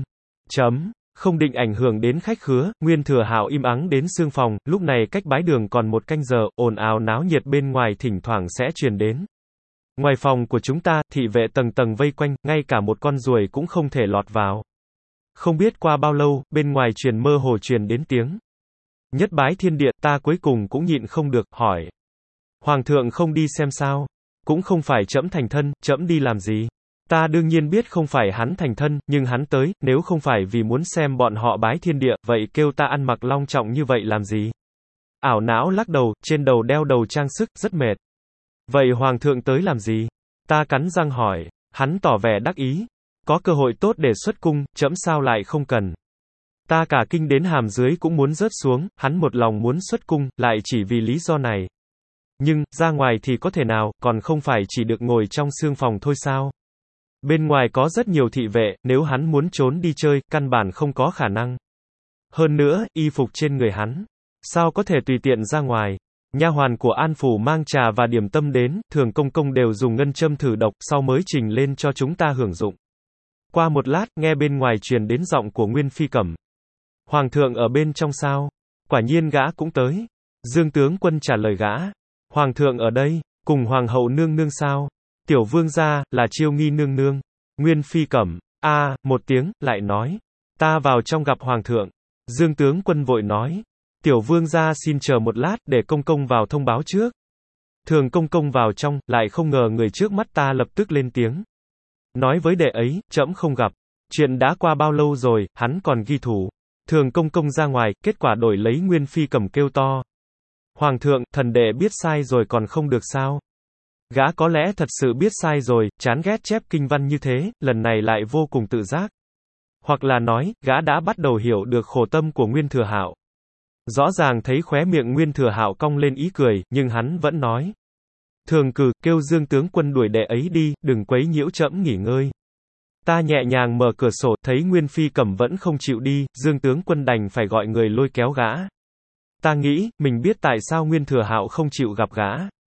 Không định ảnh hưởng đến khách khứa, Nguyên Thừa Hạo im ắng đến xương phòng, lúc này cách bái đường còn một canh giờ, ồn ào náo nhiệt bên ngoài thỉnh thoảng sẽ truyền đến. Ngoài phòng của chúng ta, thị vệ tầng tầng vây quanh, ngay cả một con ruồi cũng không thể lọt vào. Không biết qua bao lâu, bên ngoài truyền mơ hồ truyền đến tiếng nhất bái thiên địa, ta cuối cùng cũng nhịn không được, hỏi. Hoàng thượng không đi xem sao? Cũng không phải trẫm thành thân, trẫm đi làm gì? Ta đương nhiên biết không phải hắn thành thân, nhưng hắn tới, nếu không phải vì muốn xem bọn họ bái thiên địa, vậy kêu ta ăn mặc long trọng như vậy làm gì? Ảo não lắc đầu, trên đầu đeo đầu trang sức, rất mệt. Vậy hoàng thượng tới làm gì? Ta cắn răng hỏi. Hắn tỏ vẻ đắc ý. Có cơ hội tốt để xuất cung, trẫm sao lại không cần. Ta cả kinh đến hàm dưới cũng muốn rớt xuống, hắn một lòng muốn xuất cung, lại chỉ vì lý do này. Nhưng, ra ngoài thì có thể nào, còn không phải chỉ được ngồi trong sương phòng thôi sao? Bên ngoài có rất nhiều thị vệ, nếu hắn muốn trốn đi chơi, căn bản không có khả năng. Hơn nữa, y phục trên người hắn, sao có thể tùy tiện ra ngoài? Nha hoàn của An phủ mang trà và điểm tâm đến, Thường công công đều dùng ngân châm thử độc, sau mới trình lên cho chúng ta hưởng dụng. Qua một lát, nghe bên ngoài truyền đến giọng của Nguyên Phi Cẩm. Hoàng thượng ở bên trong sao? Quả nhiên gã cũng tới. Dương tướng quân trả lời gã. Hoàng thượng ở đây, cùng hoàng hậu nương nương sao? Tiểu vương gia, là Chiêu Nghi nương nương. Nguyên Phi Cẩm. Một tiếng, lại nói. Ta vào trong gặp hoàng thượng. Dương tướng quân vội nói. Tiểu vương gia xin chờ một lát, để công công vào thông báo trước. Thường công công vào trong, lại không ngờ người trước mắt ta lập tức lên tiếng. Nói với đệ ấy, trẫm không gặp. Chuyện đã qua bao lâu rồi, hắn còn ghi thủ. Thường công công ra ngoài, kết quả đổi lấy Nguyên Phi Cẩm kêu to. Hoàng thượng, thần đệ biết sai rồi còn không được sao? Gã có lẽ thật sự biết sai rồi, chán ghét chép kinh văn như thế, lần này lại vô cùng tự giác. Hoặc là nói, gã đã bắt đầu hiểu được khổ tâm của Nguyên Thừa Hạo. Rõ ràng thấy khóe miệng Nguyên Thừa Hạo cong lên ý cười, nhưng hắn vẫn nói. Thường cử, kêu Dương tướng quân đuổi đệ ấy đi, đừng quấy nhiễu trẫm nghỉ ngơi. Ta nhẹ nhàng mở cửa sổ, thấy Nguyên Phi Cẩm vẫn không chịu đi, Dương tướng quân đành phải gọi người lôi kéo gã. Ta nghĩ, mình biết tại sao Nguyên Thừa Hạo không chịu gặp gã.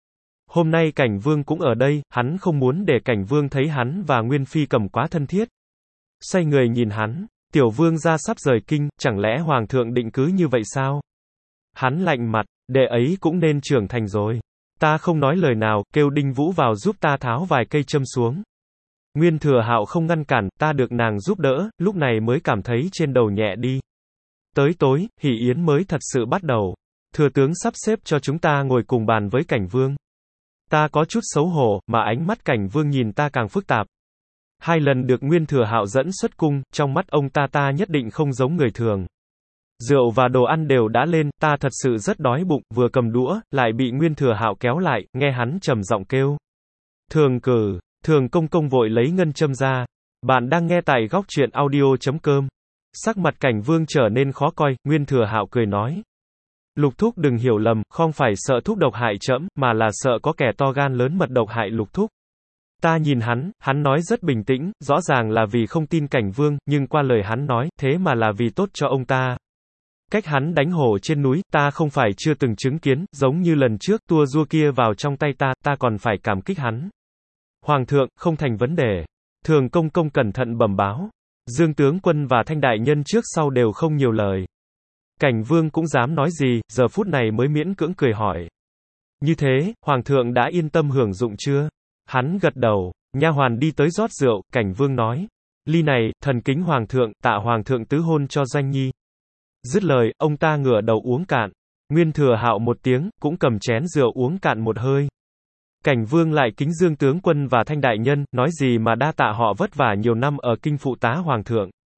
Hôm nay Cảnh Vương cũng ở đây, hắn không muốn để Cảnh Vương thấy hắn và Nguyên Phi Cẩm quá thân thiết. Xoay người nhìn hắn, tiểu vương gia sắp rời kinh, chẳng lẽ hoàng thượng định cứ như vậy sao? Hắn lạnh mặt, đệ ấy cũng nên trưởng thành rồi. Ta không nói lời nào, kêu Đinh Vũ vào giúp ta tháo vài cây châm xuống. Nguyên Thừa Hạo không ngăn cản, ta được nàng giúp đỡ, lúc này mới cảm thấy trên đầu nhẹ đi. Tới tối, hỷ yến mới thật sự bắt đầu. Thừa tướng sắp xếp cho chúng ta ngồi cùng bàn với Cảnh Vương. Ta có chút xấu hổ, mà ánh mắt Cảnh Vương nhìn ta càng phức tạp. 2 lần được Nguyên Thừa Hạo dẫn xuất cung, trong mắt ông ta nhất định không giống người thường. Rượu và đồ ăn đều đã lên, ta thật sự rất đói bụng, vừa cầm đũa, lại bị Nguyên Thừa Hạo kéo lại, nghe hắn trầm giọng kêu. Thường cử, Thường công công vội lấy ngân châm ra. Bạn đang nghe tại góc truyện audio.com. Sắc mặt Cảnh Vương trở nên khó coi, Nguyên Thừa Hạo cười nói. Lục thúc đừng hiểu lầm, không phải sợ thúc độc hại trẫm, mà là sợ có kẻ to gan lớn mật độc hại lục thúc. Ta nhìn hắn nói rất bình tĩnh, rõ ràng là vì không tin Cảnh Vương, nhưng qua lời hắn nói, thế mà là vì tốt cho ông ta. Cách hắn đánh hổ trên núi, ta không phải chưa từng chứng kiến, giống như lần trước, tua rua kia vào trong tay ta còn phải cảm kích hắn. Hoàng thượng, không thành vấn đề. Thường công công cẩn thận bẩm báo. Dương tướng quân và Thanh đại nhân trước sau đều không nhiều lời. Cảnh Vương cũng dám nói gì, giờ phút này mới miễn cưỡng cười hỏi. Như thế, Hoàng thượng đã yên tâm hưởng dụng chưa? Hắn gật đầu, nha hoàn đi tới rót rượu, Cảnh Vương nói. Ly này, thần kính Hoàng thượng, tạ Hoàng thượng tứ hôn cho Doanh Nhi. Dứt lời, ông ta ngửa đầu uống cạn. Nguyên Thừa Hạo một tiếng, cũng cầm chén rượu uống cạn một hơi. Cảnh Vương lại kính Dương tướng quân và Thanh đại nhân, nói gì mà đa tạ họ vất vả nhiều năm ở kinh phụ tá Hoàng thượng.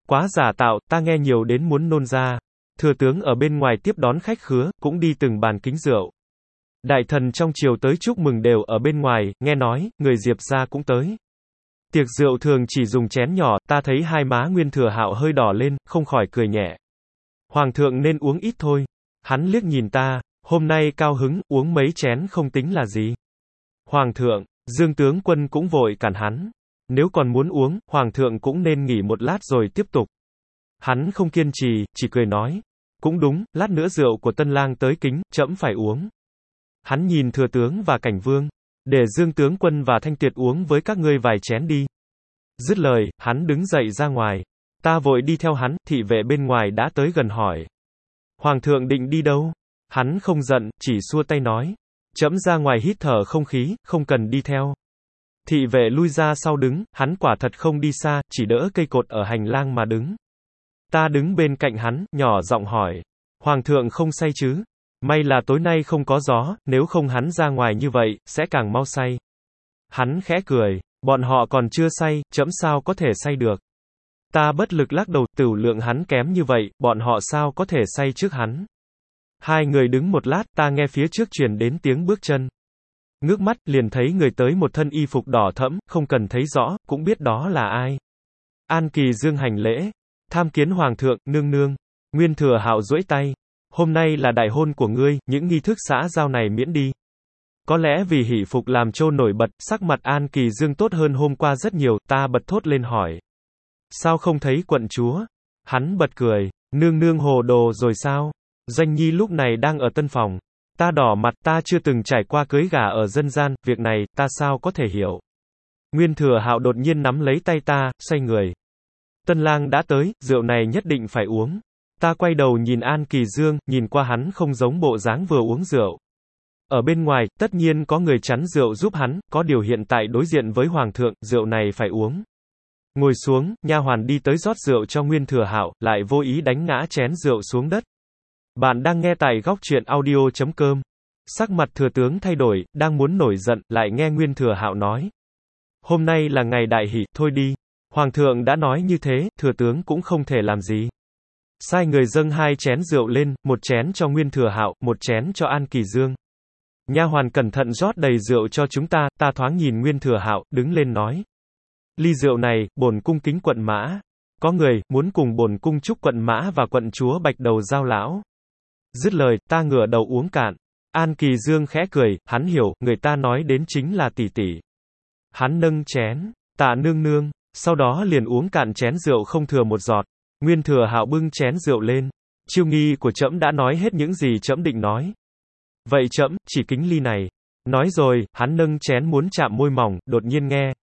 Quá giả tạo, ta nghe nhiều đến muốn nôn ra. Thừa tướng ở bên ngoài tiếp đón khách khứa, cũng đi từng bàn kính rượu. Đại thần trong triều tới chúc mừng đều ở bên ngoài, nghe nói, người Diệp gia cũng tới. Tiệc rượu thường chỉ dùng chén nhỏ, ta thấy hai má Nguyên Thừa Hạo hơi đỏ lên, không khỏi cười nhẹ. Hoàng thượng nên uống ít thôi. Hắn liếc nhìn ta, hôm nay cao hứng, uống mấy chén không tính là gì. Hoàng thượng, Dương tướng quân cũng vội cản hắn. Nếu còn muốn uống, Hoàng thượng cũng nên nghỉ một lát rồi tiếp tục. Hắn không kiên trì, chỉ cười nói. Cũng đúng, lát nữa rượu của tân lang tới kính, trẫm phải uống. Hắn nhìn Thừa tướng và Cảnh Vương. Để Dương tướng quân và Thanh Tuyệt uống với các ngươi vài chén đi. Dứt lời, hắn đứng dậy ra ngoài. Ta vội đi theo hắn, thị vệ bên ngoài đã tới gần hỏi. Hoàng thượng định đi đâu? Hắn không giận, chỉ xua tay nói. Trẫm ra ngoài hít thở không khí, không cần đi theo. Thị vệ lui ra sau đứng, hắn quả thật không đi xa, chỉ đỡ cây cột ở hành lang mà đứng. Ta đứng bên cạnh hắn, nhỏ giọng hỏi. Hoàng thượng không say chứ? May là tối nay không có gió, nếu không hắn ra ngoài như vậy, sẽ càng mau say. Hắn khẽ cười. Bọn họ còn chưa say, trẫm sao có thể say được. Ta bất lực lắc đầu, tửu lượng hắn kém như vậy, bọn họ sao có thể say trước hắn. Hai người đứng một lát, ta nghe phía trước truyền đến tiếng bước chân. Ngước mắt, liền thấy người tới một thân y phục đỏ thẫm, không cần thấy rõ, cũng biết đó là ai. An Kỳ Dương hành lễ. Tham kiến Hoàng thượng, nương nương. Nguyên Thừa Hạo duỗi tay. Hôm nay là đại hôn của ngươi, những nghi thức xã giao này miễn đi. Có lẽ vì hỷ phục làm trô nổi bật, sắc mặt An Kỳ Dương tốt hơn hôm qua rất nhiều, ta bật thốt lên hỏi. Sao không thấy quận chúa? Hắn bật cười. Nương nương hồ đồ rồi sao? Doanh nhi lúc này đang ở tân phòng. Ta đỏ mặt, ta chưa từng trải qua cưới gả ở dân gian, việc này, ta sao có thể hiểu. Nguyên Thừa Hạo đột nhiên nắm lấy tay ta, xoay người. Tân lang đã tới, rượu này nhất định phải uống. Ta quay đầu nhìn An Kỳ Dương, nhìn qua hắn không giống bộ dáng vừa uống rượu. Ở bên ngoài, tất nhiên có người chắn rượu giúp hắn, có điều hiện tại đối diện với Hoàng thượng, rượu này phải uống. Ngồi xuống, nha hoàn đi tới rót rượu cho Nguyên Thừa Hạo, lại vô ý đánh ngã chén rượu xuống đất. Bạn đang nghe tại góc truyện audio.com. Sắc mặt thừa tướng thay đổi, đang muốn nổi giận, lại nghe Nguyên Thừa Hạo nói. Hôm nay là ngày đại hỷ, thôi đi. Hoàng thượng đã nói như thế, thừa tướng cũng không thể làm gì. Sai người dâng hai chén rượu lên, một chén cho Nguyên Thừa Hạo, một chén cho An Kỳ Dương. Nha hoàn cẩn thận rót đầy rượu cho chúng ta, ta thoáng nhìn Nguyên Thừa Hạo, đứng lên nói. Ly rượu này, bổn cung kính quận Mã. Có người, muốn cùng bổn cung chúc quận Mã và quận chúa Bạch Đầu giao lão. Dứt lời, ta ngửa đầu uống cạn. An Kỳ Dương khẽ cười, hắn hiểu, người ta nói đến chính là tỷ tỷ. Hắn nâng chén, tạ nương nương, sau đó liền uống cạn chén rượu không thừa một giọt. Nguyên Thừa Hạo bưng chén rượu lên. Chiêu nghi của trẫm đã nói hết những gì trẫm định nói. Vậy trẫm, chỉ kính ly này. Nói rồi, hắn nâng chén muốn chạm môi mỏng, đột nhiên nghe.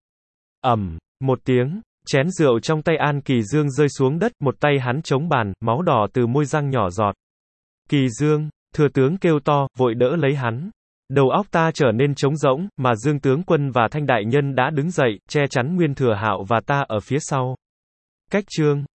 Một tiếng, chén rượu trong tay An Kỳ Dương rơi xuống đất, một tay hắn chống bàn, máu đỏ từ môi răng nhỏ giọt. Kỳ Dương, thừa tướng kêu to, vội đỡ lấy hắn. Đầu óc ta trở nên trống rỗng, mà Dương tướng quân và Thanh đại nhân đã đứng dậy, che chắn Nguyên Thừa Hạo và ta ở phía sau. Cách chương